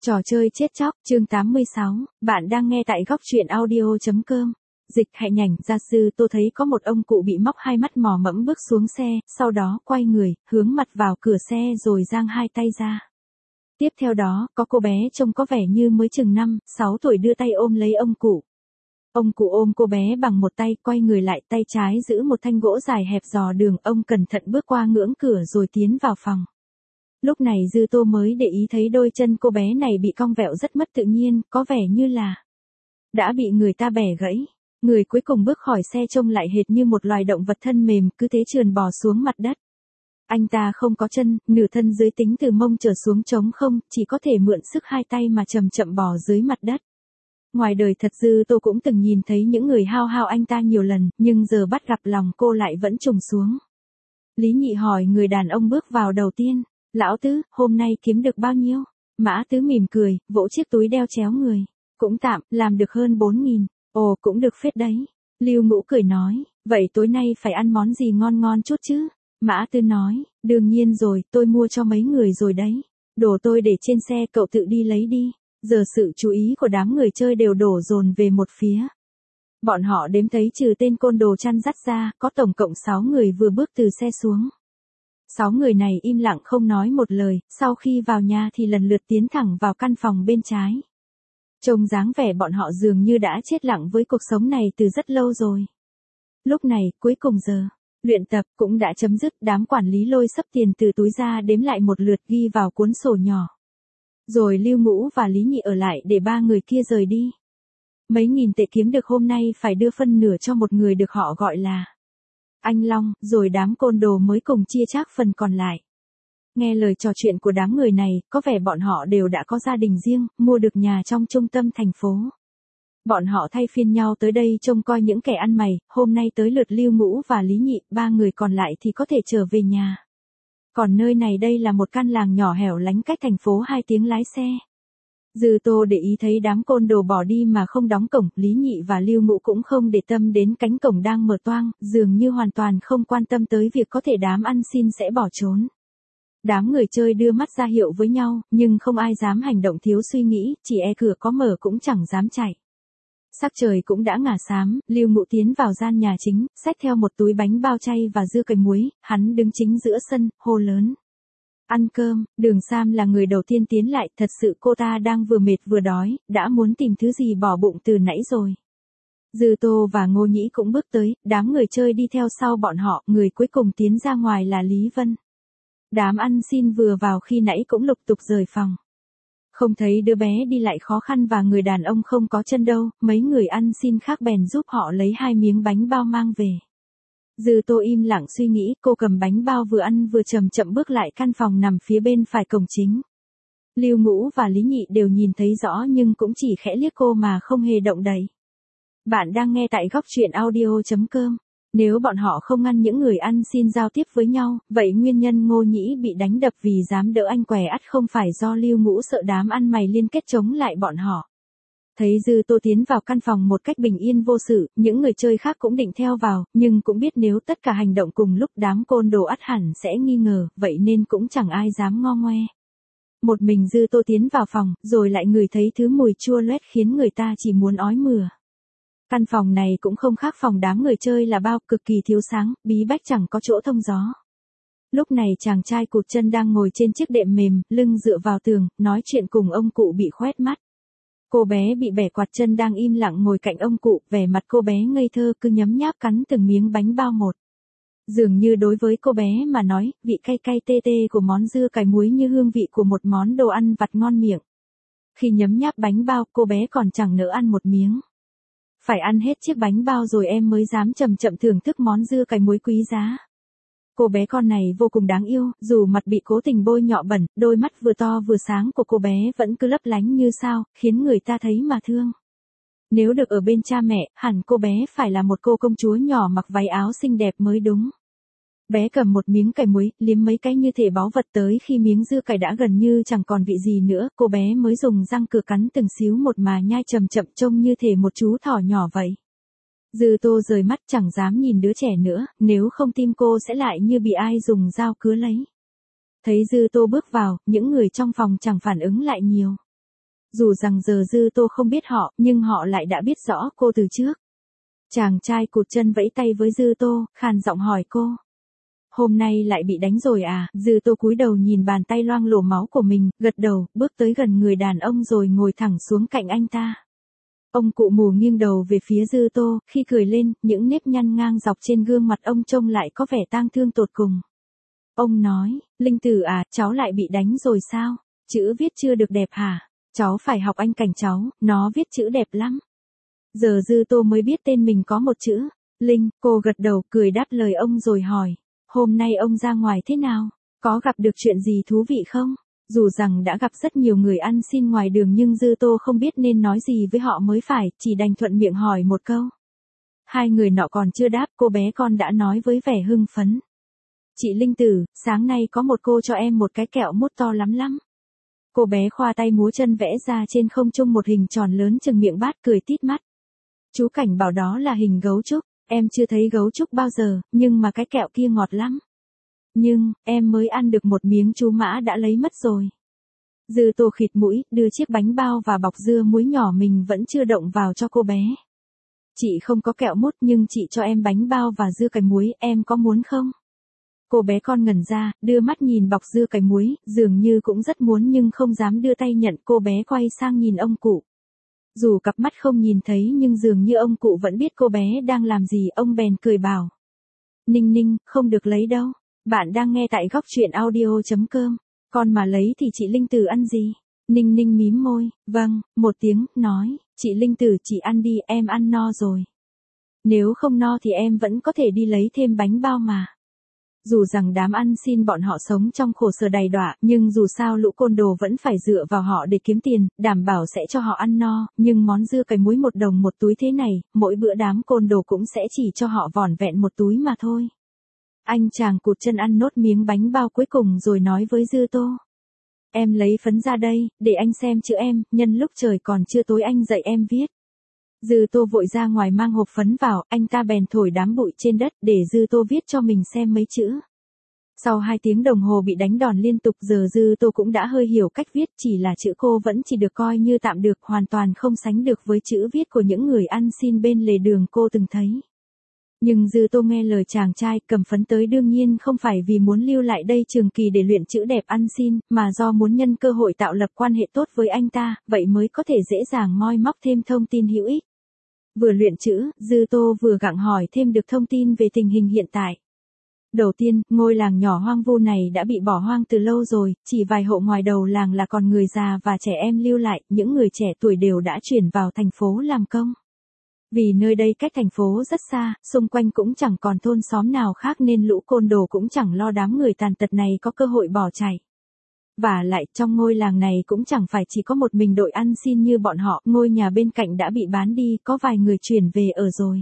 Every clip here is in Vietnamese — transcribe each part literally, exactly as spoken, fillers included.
Trò chơi chết chóc, chương tám mươi sáu, bạn đang nghe tại góc truyện audio.com. Dịch Hạnh Nhảnh gia sư tôi thấy có một ông cụ bị móc hai mắt mò mẫm bước xuống xe, sau đó quay người, hướng mặt vào cửa xe rồi giang hai tay ra. Tiếp theo đó, có cô bé trông có vẻ như mới chừng năm, sáu tuổi đưa tay ôm lấy ông cụ. Ông cụ ôm cô bé bằng một tay, quay người lại, tay trái giữ một thanh gỗ dài hẹp dò đường, ông cẩn thận bước qua ngưỡng cửa rồi tiến vào phòng. Lúc này Dư Tô mới để ý thấy đôi chân cô bé này bị cong vẹo rất mất tự nhiên, có vẻ như là đã bị người ta bẻ gãy. Người cuối cùng bước khỏi xe trông lại hệt như một loài động vật thân mềm, cứ thế trườn bò xuống mặt đất. Anh ta không có chân, nửa thân dưới tính từ mông trở xuống trống không, chỉ có thể mượn sức hai tay mà chậm chậm bò dưới mặt đất. Ngoài đời thật Dư Tô cũng từng nhìn thấy những người hao hao anh ta nhiều lần, nhưng giờ bắt gặp lòng cô lại vẫn trùng xuống. Lý Nhị hỏi người đàn ông bước vào đầu tiên. Lão Tứ, hôm nay kiếm được bao nhiêu? Mã Tứ mỉm cười, vỗ chiếc túi đeo chéo người. Cũng tạm, làm được hơn bốn nghìn. Ồ, cũng được phết đấy. Lưu Ngũ cười nói, vậy tối nay phải ăn món gì ngon ngon chút chứ? Mã Tứ nói, đương nhiên rồi, tôi mua cho mấy người rồi đấy. Đồ tôi để trên xe, cậu tự đi lấy đi. Giờ sự chú ý của đám người chơi đều đổ dồn về một phía. Bọn họ đếm thấy trừ tên côn đồ chăn dắt ra, có tổng cộng sáu người vừa bước từ xe xuống. Sáu người này im lặng không nói một lời, sau khi vào nhà thì lần lượt tiến thẳng vào căn phòng bên trái. Trông dáng vẻ bọn họ dường như đã chết lặng với cuộc sống này từ rất lâu rồi. Lúc này, cuối cùng giờ luyện tập cũng đã chấm dứt, đám quản lý lôi xấp tiền từ túi ra đếm lại một lượt ghi vào cuốn sổ nhỏ. Rồi Lưu Ngũ và Lý Nhị ở lại để ba người kia rời đi. Mấy nghìn tệ kiếm được hôm nay phải đưa phân nửa cho một người được họ gọi là Anh Long, rồi đám côn đồ mới cùng chia chác phần còn lại. Nghe lời trò chuyện của đám người này, có vẻ bọn họ đều đã có gia đình riêng, mua được nhà trong trung tâm thành phố. Bọn họ thay phiên nhau tới đây trông coi những kẻ ăn mày, hôm nay tới lượt Lưu Ngũ và Lý Nhị, ba người còn lại thì có thể trở về nhà. Còn nơi này đây là một căn làng nhỏ hẻo lánh cách thành phố hai tiếng lái xe. Dư Tô để ý thấy đám côn đồ bỏ đi mà không đóng cổng, Lý Nhị và Lưu Ngũ cũng không để tâm đến cánh cổng đang mở toang, dường như hoàn toàn không quan tâm tới việc có thể đám ăn xin sẽ bỏ trốn. Đám người chơi đưa mắt ra hiệu với nhau, nhưng không ai dám hành động thiếu suy nghĩ, chỉ e cửa có mở cũng chẳng dám chạy. Sắc trời cũng đã ngả xám, Lưu Ngũ tiến vào gian nhà chính, xách theo một túi bánh bao chay và dưa cải muối, hắn đứng chính giữa sân, hô lớn. Ăn cơm. Đường Sam là người đầu tiên tiến lại, thật sự cô ta đang vừa mệt vừa đói, đã muốn tìm thứ gì bỏ bụng từ nãy rồi. Dư Tô và Ngô Nhĩ cũng bước tới, đám người chơi đi theo sau bọn họ, người cuối cùng tiến ra ngoài là Lý Vân. Đám ăn xin vừa vào khi nãy cũng lục tục rời phòng. Không thấy đứa bé đi lại khó khăn và người đàn ông không có chân đâu, mấy người ăn xin khác bèn giúp họ lấy hai miếng bánh bao mang về. Dư Tô im lặng suy nghĩ, cô cầm bánh bao vừa ăn vừa chậm chậm bước lại căn phòng nằm phía bên phải cổng chính. Lưu Ngũ và Lý Nhị đều nhìn thấy rõ nhưng cũng chỉ khẽ liếc cô mà không hề động đậy. Bạn đang nghe tại góc truyện audio.com. Nếu bọn họ không ngăn những người ăn xin giao tiếp với nhau, vậy nguyên nhân Ngô Nhĩ bị đánh đập vì dám đỡ anh què ắt không phải do Lưu Ngũ sợ đám ăn mày liên kết chống lại bọn họ. Thấy Dư Tô tiến vào căn phòng một cách bình yên vô sự, những người chơi khác cũng định theo vào, nhưng cũng biết nếu tất cả hành động cùng lúc đám côn đồ ắt hẳn sẽ nghi ngờ, vậy nên cũng chẳng ai dám ngo ngoe. Một mình Dư Tô tiến vào phòng, rồi lại ngửi thấy thứ mùi chua loét khiến người ta chỉ muốn ói mửa. Căn phòng này cũng không khác phòng đám người chơi là bao, cực kỳ thiếu sáng, bí bách chẳng có chỗ thông gió. Lúc này chàng trai cụt chân đang ngồi trên chiếc đệm mềm, lưng dựa vào tường, nói chuyện cùng ông cụ bị khoét mắt. Cô bé bị bẻ quạt chân đang im lặng ngồi cạnh ông cụ, vẻ mặt cô bé ngây thơ cứ nhấm nháp cắn từng miếng bánh bao một. Dường như đối với cô bé mà nói, vị cay cay tê tê của món dưa cải muối như hương vị của một món đồ ăn vặt ngon miệng. Khi nhấm nháp bánh bao, cô bé còn chẳng nỡ ăn một miếng. Phải ăn hết chiếc bánh bao rồi em mới dám chậm chậm thưởng thức món dưa cải muối quý giá. Cô bé con này vô cùng đáng yêu, dù mặt bị cố tình bôi nhọ bẩn, đôi mắt vừa to vừa sáng của cô bé vẫn cứ lấp lánh như sao, khiến người ta thấy mà thương. Nếu được ở bên cha mẹ, hẳn cô bé phải là một cô công chúa nhỏ mặc váy áo xinh đẹp mới đúng. Bé cầm một miếng cải muối, liếm mấy cái như thể báu vật tới khi miếng dưa cải đã gần như chẳng còn vị gì nữa, cô bé mới dùng răng cửa cắn từng xíu một mà nhai chậm chậm trông như thể một chú thỏ nhỏ vậy. Dư Tô rời mắt chẳng dám nhìn đứa trẻ nữa, nếu không tim cô sẽ lại như bị ai dùng dao cứa lấy. Thấy Dư Tô bước vào, những người trong phòng chẳng phản ứng lại nhiều. Dù rằng giờ Dư Tô không biết họ, nhưng họ lại đã biết rõ cô từ trước. Chàng trai cụt chân vẫy tay với Dư Tô, khàn giọng hỏi cô. Hôm nay lại bị đánh rồi à? Dư Tô cúi đầu nhìn bàn tay loang lổ máu của mình, gật đầu, bước tới gần người đàn ông rồi ngồi thẳng xuống cạnh anh ta. Ông cụ mù nghiêng đầu về phía Dư Tô, khi cười lên, những nếp nhăn ngang dọc trên gương mặt ông trông lại có vẻ tang thương tột cùng. Ông nói, Linh Tử à, cháu lại bị đánh rồi sao? Chữ viết chưa được đẹp hả? Cháu phải học anh Cảnh cháu, nó viết chữ đẹp lắm. Giờ Dư Tô mới biết tên mình có một chữ, Linh, cô gật đầu cười đáp lời ông rồi hỏi. Hôm nay ông ra ngoài thế nào? Có gặp được chuyện gì thú vị không? Dù rằng đã gặp rất nhiều người ăn xin ngoài đường nhưng Dư Tô không biết nên nói gì với họ mới phải, chỉ đành thuận miệng hỏi một câu. Hai người nọ còn chưa đáp, cô bé con đã nói với vẻ hưng phấn. Chị Linh Tử, sáng nay có một cô cho em một cái kẹo mút to lắm lắm. Cô bé khoa tay múa chân vẽ ra trên không trung một hình tròn lớn chừng miệng bát cười tít mắt. Chú Cảnh bảo đó là hình gấu trúc, em chưa thấy gấu trúc bao giờ, nhưng mà cái kẹo kia ngọt lắm. Nhưng, em mới ăn được một miếng chú Mã đã lấy mất rồi. Dư Tô khịt mũi, đưa chiếc bánh bao và bọc dưa muối nhỏ mình vẫn chưa động vào cho cô bé. Chị không có kẹo mút nhưng chị cho em bánh bao và dưa cải muối, em có muốn không? Cô bé con ngẩn ra, đưa mắt nhìn bọc dưa cải muối, dường như cũng rất muốn nhưng không dám đưa tay nhận. Cô bé quay sang nhìn ông cụ. Dù cặp mắt không nhìn thấy nhưng dường như ông cụ vẫn biết cô bé đang làm gì, ông bèn cười bảo. Ninh Ninh, không được lấy đâu. Bạn đang nghe tại góc truyện audio chấm com. Con mà lấy thì chị Linh Tử ăn gì? Ninh Ninh mím môi, vâng, một tiếng, nói, chị Linh Tử chị ăn đi, em ăn no rồi. Nếu không no thì em vẫn có thể đi lấy thêm bánh bao mà. Dù rằng đám ăn xin bọn họ sống trong khổ sở đầy đọa, nhưng dù sao lũ côn đồ vẫn phải dựa vào họ để kiếm tiền, đảm bảo sẽ cho họ ăn no, nhưng món dưa cải muối một đồng một túi thế này, mỗi bữa đám côn đồ cũng sẽ chỉ cho họ vỏn vẹn một túi mà thôi. Anh chàng cụt chân ăn nốt miếng bánh bao cuối cùng rồi nói với Dư Tô. Em lấy phấn ra đây, để anh xem chữ em, nhân lúc trời còn chưa tối anh dạy em viết. Dư Tô vội ra ngoài mang hộp phấn vào, anh ta bèn thổi đám bụi trên đất để Dư Tô viết cho mình xem mấy chữ. Sau hai tiếng đồng hồ bị đánh đòn liên tục giờ Dư Tô cũng đã hơi hiểu cách viết, chỉ là chữ cô vẫn chỉ được coi như tạm được, hoàn toàn không sánh được với chữ viết của những người ăn xin bên lề đường cô từng thấy. Nhưng Dư Tô nghe lời chàng trai cầm phấn tới đương nhiên không phải vì muốn lưu lại đây trường kỳ để luyện chữ đẹp ăn xin, mà do muốn nhân cơ hội tạo lập quan hệ tốt với anh ta, vậy mới có thể dễ dàng moi móc thêm thông tin hữu ích. Vừa luyện chữ, Dư Tô vừa gặng hỏi thêm được thông tin về tình hình hiện tại. Đầu tiên, ngôi làng nhỏ hoang vu này đã bị bỏ hoang từ lâu rồi, chỉ vài hộ ngoài đầu làng là còn người già và trẻ em lưu lại, những người trẻ tuổi đều đã chuyển vào thành phố làm công. Vì nơi đây cách thành phố rất xa, xung quanh cũng chẳng còn thôn xóm nào khác nên lũ côn đồ cũng chẳng lo đám người tàn tật này có cơ hội bỏ chạy. Và lại trong ngôi làng này cũng chẳng phải chỉ có một mình đội ăn xin như bọn họ, ngôi nhà bên cạnh đã bị bán đi, có vài người chuyển về ở rồi.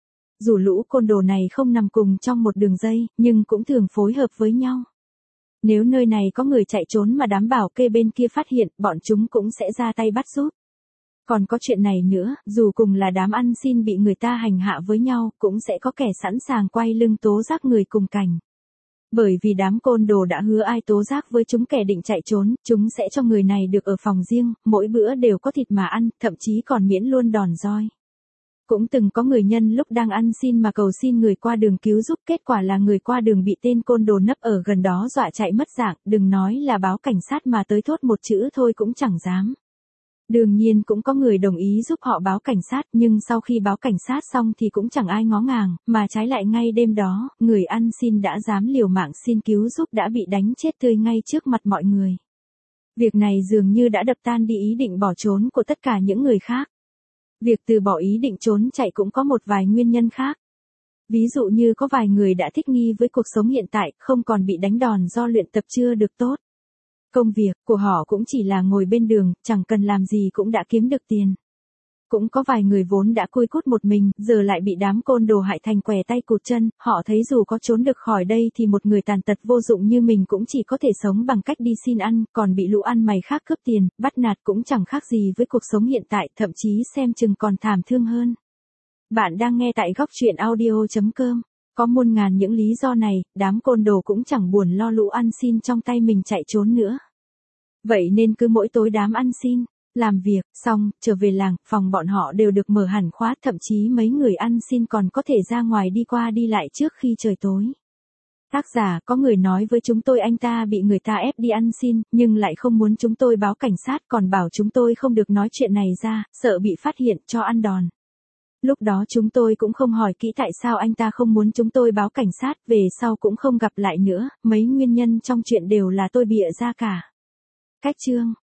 Dù lũ côn đồ này không nằm cùng trong một đường dây, nhưng cũng thường phối hợp với nhau. Nếu nơi này có người chạy trốn mà đám bảo kê bên kia phát hiện, bọn chúng cũng sẽ ra tay bắt giúp. Còn có chuyện này nữa, dù cùng là đám ăn xin bị người ta hành hạ với nhau, cũng sẽ có kẻ sẵn sàng quay lưng tố giác người cùng cảnh. Bởi vì đám côn đồ đã hứa ai tố giác với chúng kẻ định chạy trốn, chúng sẽ cho người này được ở phòng riêng, mỗi bữa đều có thịt mà ăn, thậm chí còn miễn luôn đòn roi. Cũng từng có người nhân lúc đang ăn xin mà cầu xin người qua đường cứu giúp, kết quả là người qua đường bị tên côn đồ nấp ở gần đó dọa chạy mất dạng, đừng nói là báo cảnh sát mà tới thốt một chữ thôi cũng chẳng dám. Đương nhiên cũng có người đồng ý giúp họ báo cảnh sát, nhưng sau khi báo cảnh sát xong thì cũng chẳng ai ngó ngàng, mà trái lại ngay đêm đó, người ăn xin đã dám liều mạng xin cứu giúp đã bị đánh chết tươi ngay trước mặt mọi người. Việc này dường như đã đập tan đi ý định bỏ trốn của tất cả những người khác. Việc từ bỏ ý định trốn chạy cũng có một vài nguyên nhân khác. Ví dụ như có vài người đã thích nghi với cuộc sống hiện tại, không còn bị đánh đòn do luyện tập chưa được tốt. Công việc của họ cũng chỉ là ngồi bên đường, chẳng cần làm gì cũng đã kiếm được tiền. Cũng có vài người vốn đã cui cút một mình, giờ lại bị đám côn đồ hại thành què tay cụt chân, họ thấy dù có trốn được khỏi đây thì một người tàn tật vô dụng như mình cũng chỉ có thể sống bằng cách đi xin ăn, còn bị lũ ăn mày khác cướp tiền, bắt nạt cũng chẳng khác gì với cuộc sống hiện tại, thậm chí xem chừng còn thảm thương hơn. Bạn đang nghe tại góc truyện audio chấm com. Có muôn ngàn những lý do này, đám côn đồ cũng chẳng buồn lo lũ ăn xin trong tay mình chạy trốn nữa. Vậy nên cứ mỗi tối đám ăn xin Làm việc, xong, trở về làng, phòng bọn họ đều được mở hẳn khóa, thậm chí mấy người ăn xin còn có thể ra ngoài đi qua đi lại trước khi trời tối. Tác giả, có người nói với chúng tôi anh ta bị người ta ép đi ăn xin, nhưng lại không muốn chúng tôi báo cảnh sát, còn bảo chúng tôi không được nói chuyện này ra, sợ bị phát hiện cho ăn đòn. Lúc đó chúng tôi cũng không hỏi kỹ tại sao anh ta không muốn chúng tôi báo cảnh sát, về sau cũng không gặp lại nữa, mấy nguyên nhân trong chuyện đều là tôi bịa ra cả. Cách chương